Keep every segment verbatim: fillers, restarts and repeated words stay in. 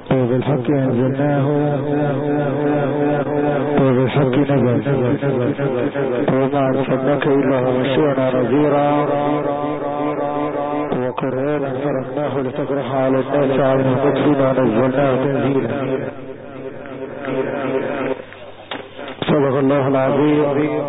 وبالحق أنزلناه وبالحق نزل وما أرسلناك إلا مبشرا ونذيرا وقرآنا فرقناه لتقرأ على الناس على المكر ونزلناه تنزيلا. صدق الله العظيم.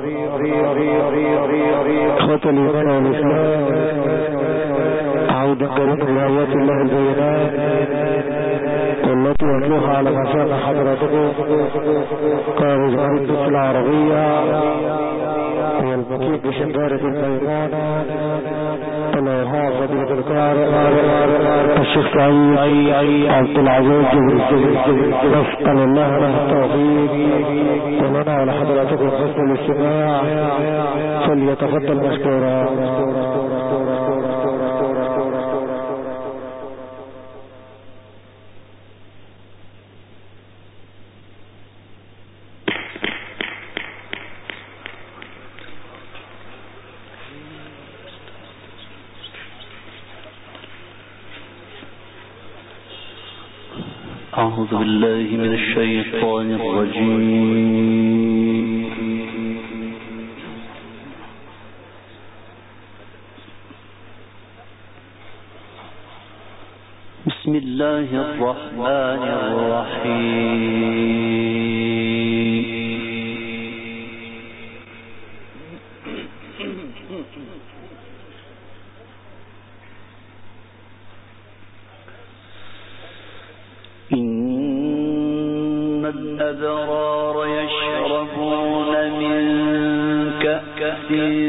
اخوة الإيمان والإسلام، عودا قريبا لآيات الله البينات والتي يتلوها على مسامع حضراتكم قال جمهورية العربية والمكين بشنبارة الميمونة الله فضيلة القارئ الشيخ سعيد عبد العزيز جبري. نسأل الله له التوفيق ولنا ولحضراتكم حسن الاستماع، فليتفضل مشكورا. أعوذ بالله من الشيطان الرجيم. بسم الله الرحمن الرحيم. إن الأبرار يشربون من كأس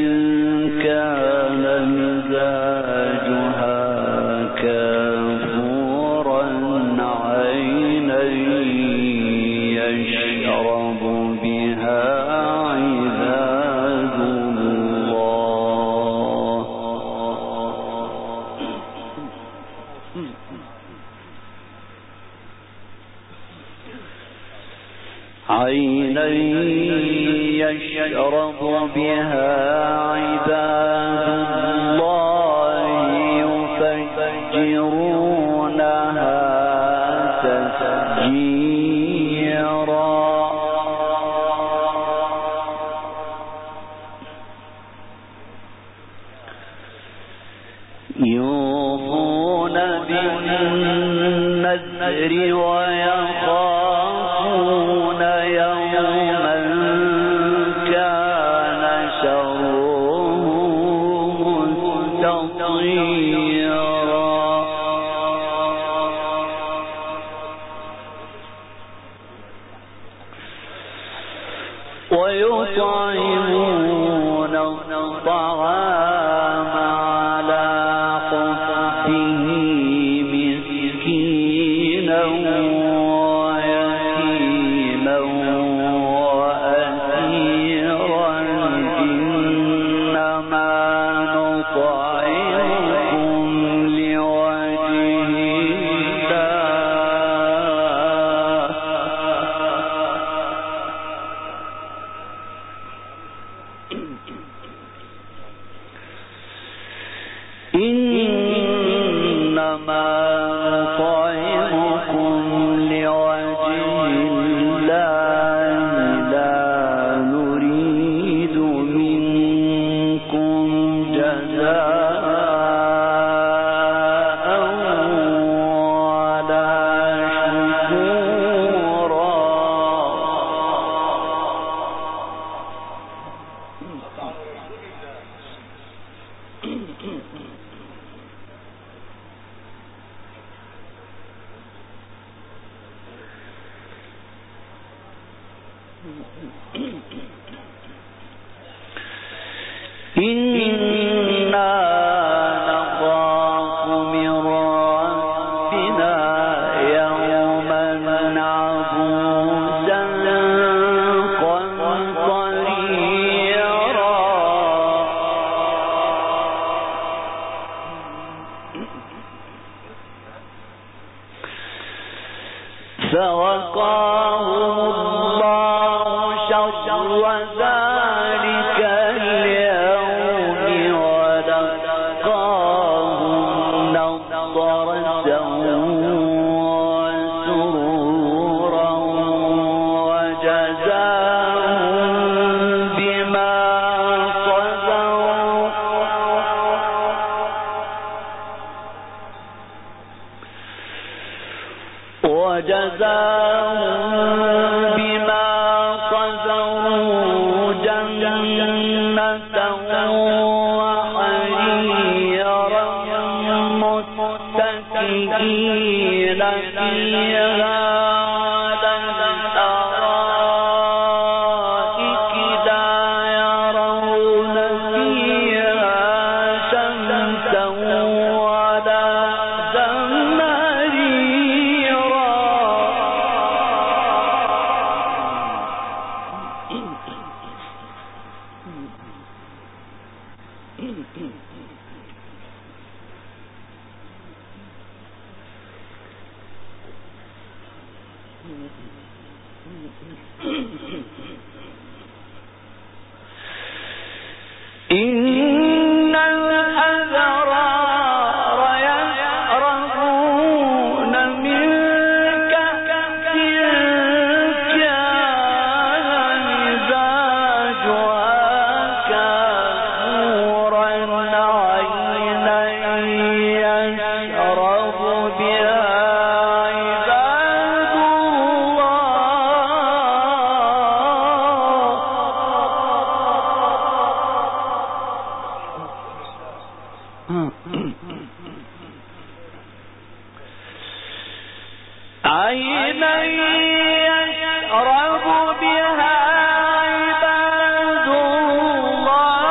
كان مزاجها كافورا عينا يشرب بها عباد الله. عينا يشرب بها عباد الله يفجرونها تفجيرا. يوفون بالنذر ويخافون يوما كان شره مستطيرا. ويطعمون الطعام على حبه مسكينا ويتيما وأسيرا. إنما نطعمكم لوجه إنما نطعمكم لوجه الله لا نريد منكم جزاء ولا شكورا. إنا نخاف من ربنا يوما عبوسا قمطريرا. فوقاهم الله شر ذلك اليوم ولقاهم نضرة وسرورا. وجزاهم بما صبروا جنة وحريرا متكئين فيها على الأرائك لا يرون فيها شمسا ولا زمهريرا. إن الأبرار يشربون من كأس كان مزاجها كافورا عينا يشرب بها عباد عينا يشرب بها عباد الله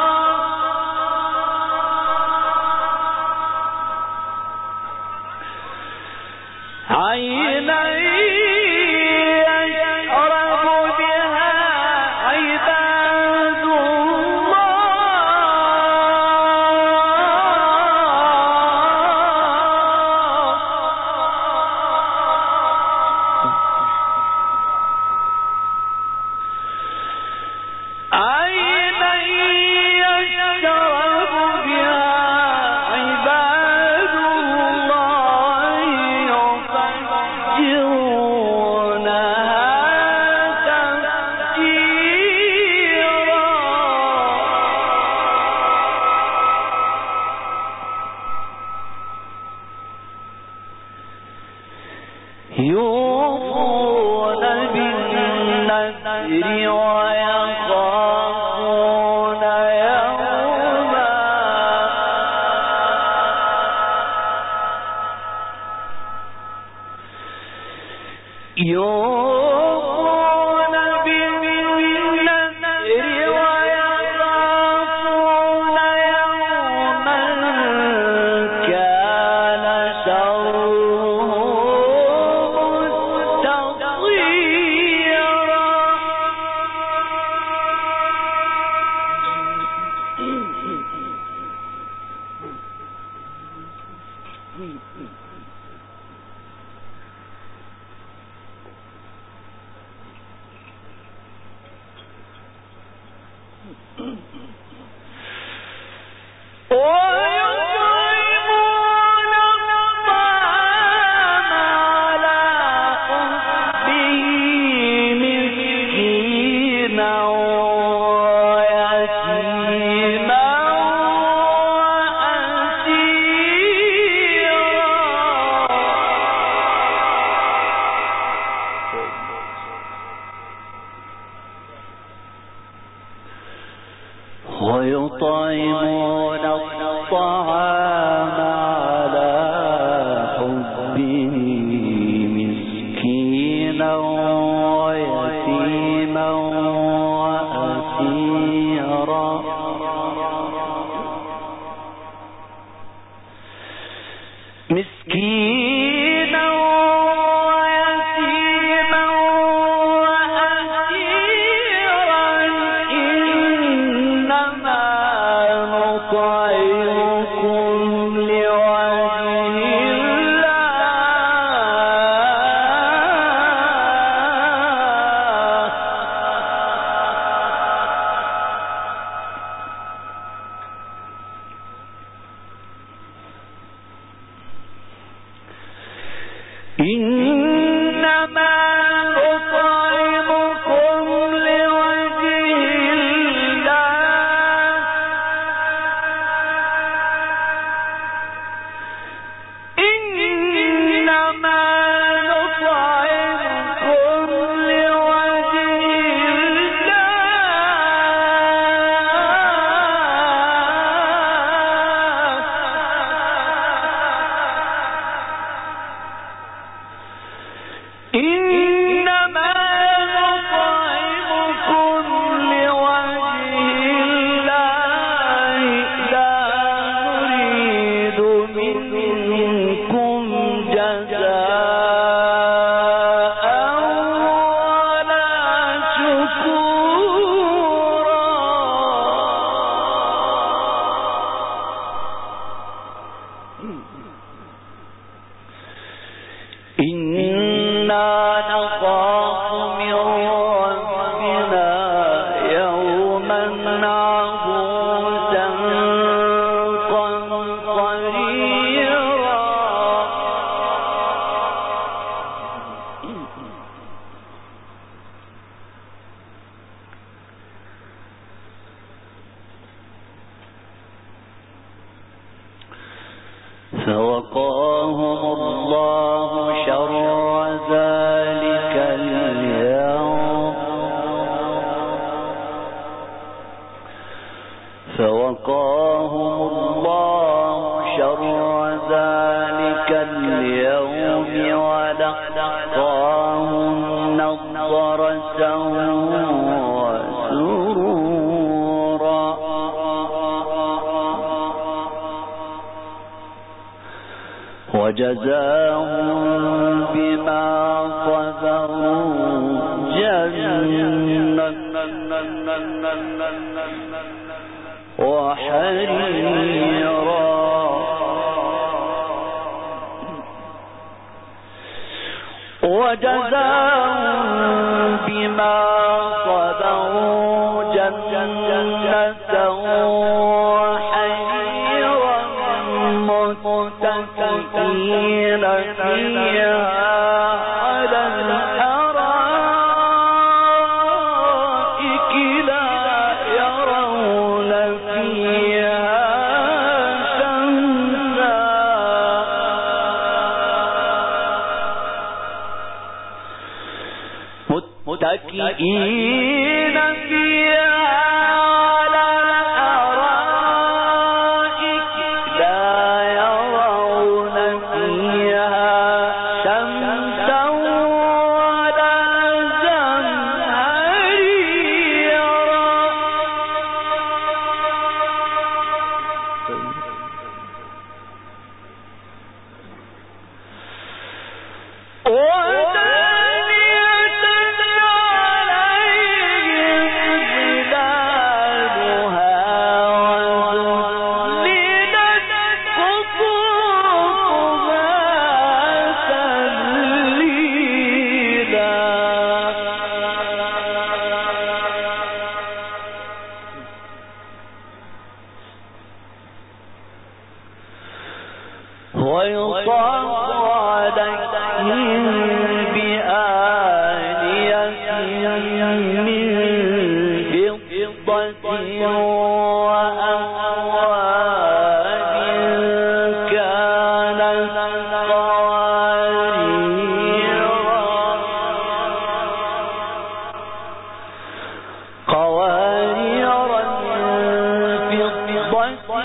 عينا يشرب بها عباد يوفون بالنذر ويخافون يوما يوفون بالنذر ويخافون يوما كان شره ويطعمون الطعام على حبه مسكينا ويتيما وأسيرا مسكينا ويتيما وأسيرا إنما نطعمكم لوجه الله فوقاهم الله شر ذلك اليوم فوقاهم الله شر ذلك اليوم ولقاهم نضرة وسرورا وجزاهم بما صبروا جنة وحريرا وجزاهم بما صبروا جنة وحريرا متكئين فيها على الأرائك لا يرون فيها شمسا متكئين فيها على الأرائك لا يرون فيها شمسا ولا زمهريرا ويطاف عليهم بآنية من فضة وأكواب كانت قوارير من فضة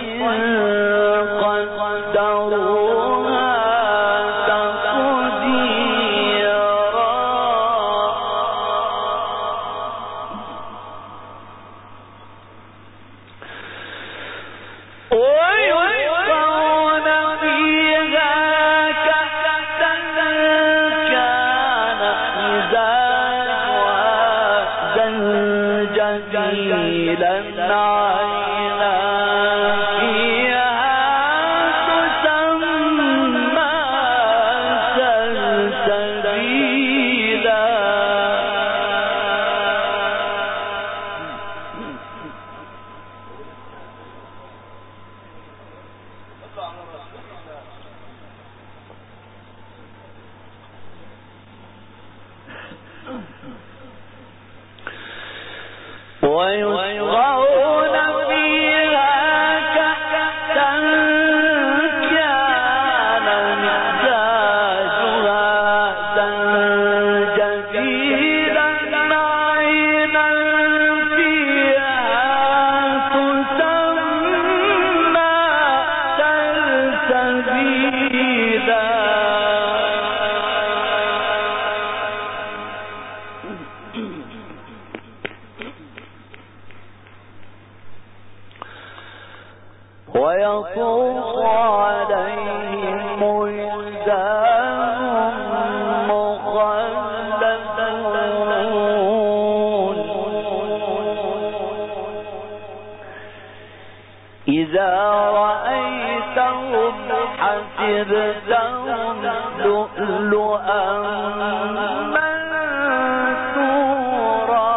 قدروها تقديرا ويسقون فيها كأسا كان مزاجها زنجبيلا عينا فيها تسمى سلسبيلا ويسقون فيها كأسا كان مزاجها زنجبيلا عينا فيها تسمى سلسبيلا ويطوف عليهم ولدان مخلدون إذا رأيتهم حسبتهم لؤلؤا منثورا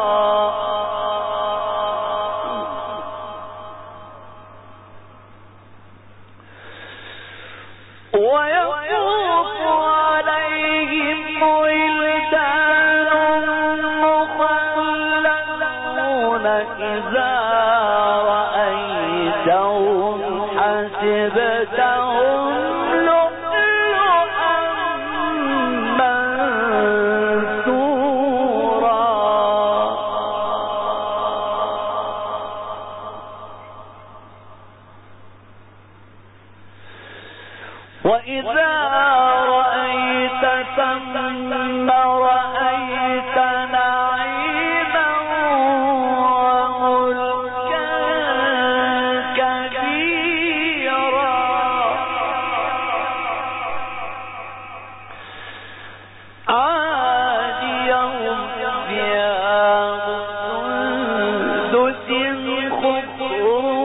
ويطوف عليهم ولدان مخلدون إذا رأيتهم حسبتهم لؤلؤا منثورا وإذا رأيت ثم رأيت نعيما وملكا كبيرا عاليهم ثياب سندس خضر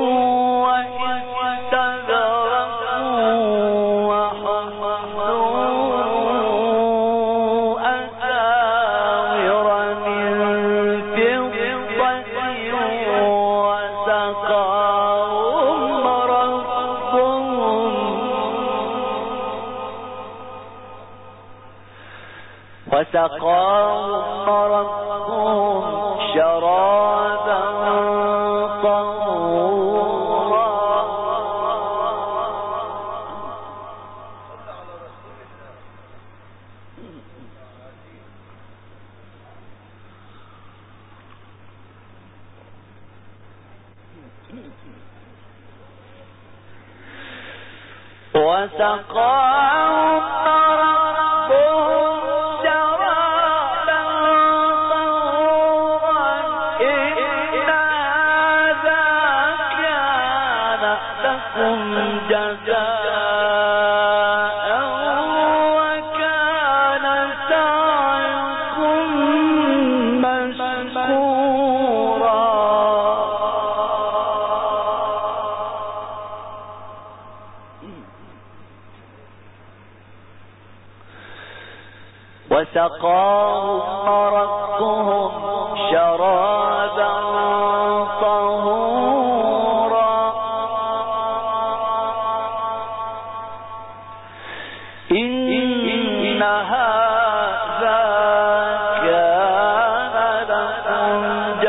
واستبرق وحلوا أساور من فضة وسقاهم ربهم وسقاهم ربهم شرابا طهورا وسقاهم ربهم شرابا طهورا إن هذا كان لكم جزاء وكان سعيكم مشكورا وسقاهم ربهم شرابا طهورا إن هذا كان لكم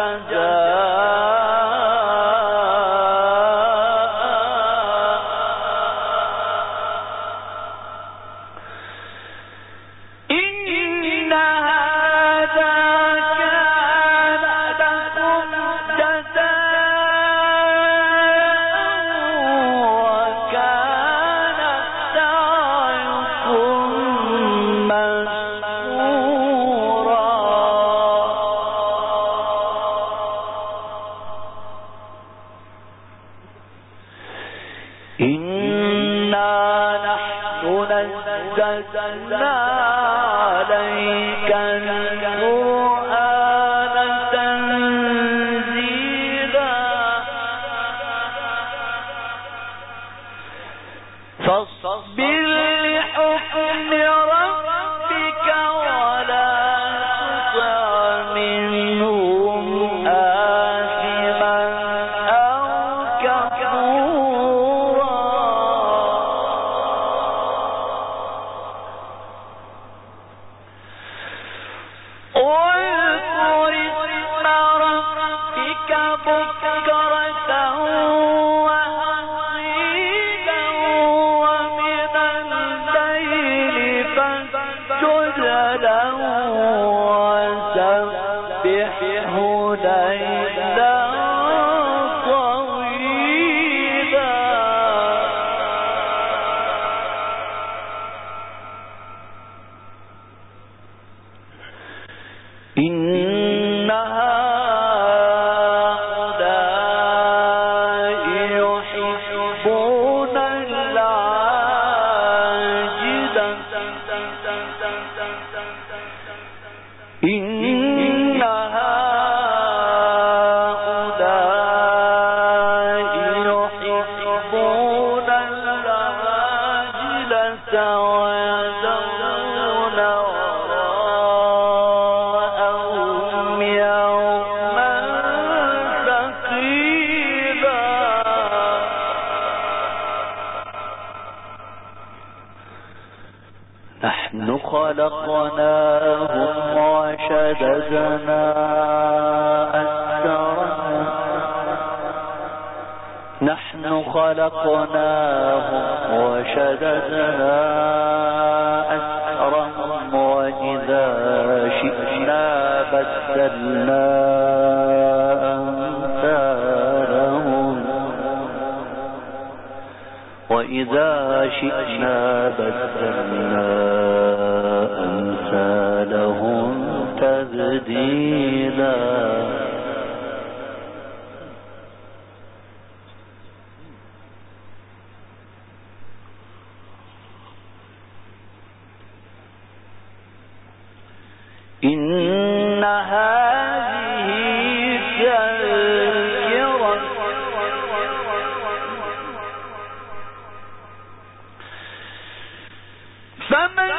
جزاء إن هذا كان لكم جزاء وكان سعيكم مشكورا إنا نحن نزلنا عليك القرآن تنزيلا فاصبر لحكم ربك ولا تطع منهم آثما أو كفورا واذكر اسم ربك بكرة وأصيلا ومن الليل فاسجد له وسبحه ليلا طويلا إن هؤلاء يحبون إن هؤلاء يحبون العاجلة ويذرون وراءهم يوما ثقيلا نحن خلقناهم وشددنا أسرهم نحن خلقناهم وشددنا أسرهم وإذا شئنا بدلنا أمثالهم وإذا شئنا بدلنا أمثالهم تبديلا إن هذه تذكرة فمن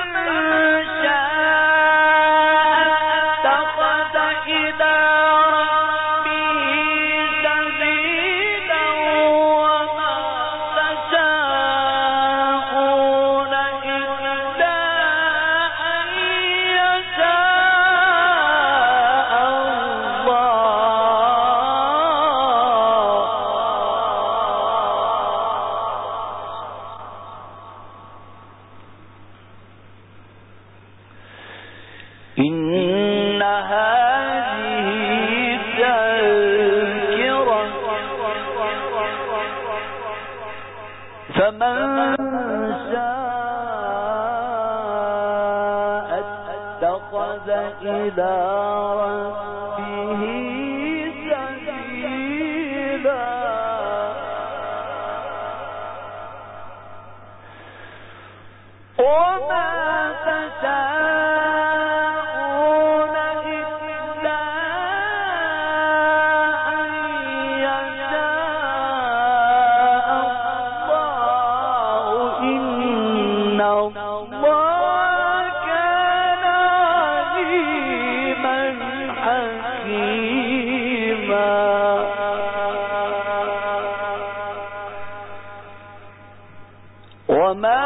إن هذه تذكرة فمن شاء اتخذ إلى ربه سبيلا وما تشاءون إلا أن يشاء الله إن الله كان عليما حكيما وما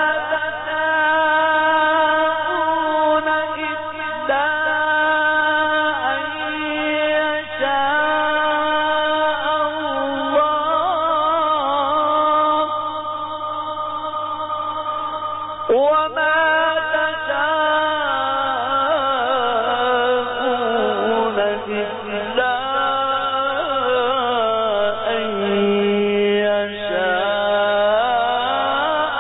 وما تشاءون إلا أن يشاء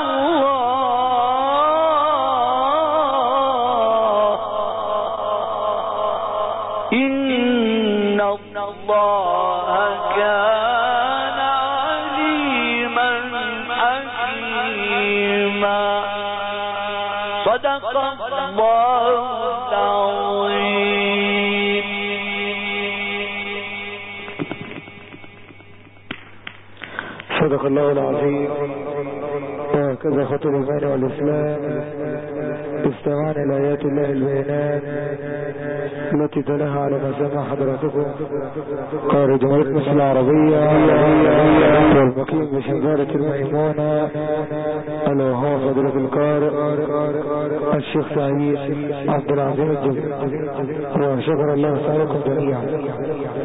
الله إن الله كان عليما حكيما صدق الله العظيم. صدق الله العظيم. وهكذا خطب الإيمان والإسلام استمعنا لآيات الله البينات التي تلاها على ما سمع حضراتكم قارئ جمهورية مصر العربية والمقيم بشجرة الميمونة ألا وهو فضيلة القارئ الشيخ سعيد عبد العزيز الجزيري وشكر الله سعيكم جميعا.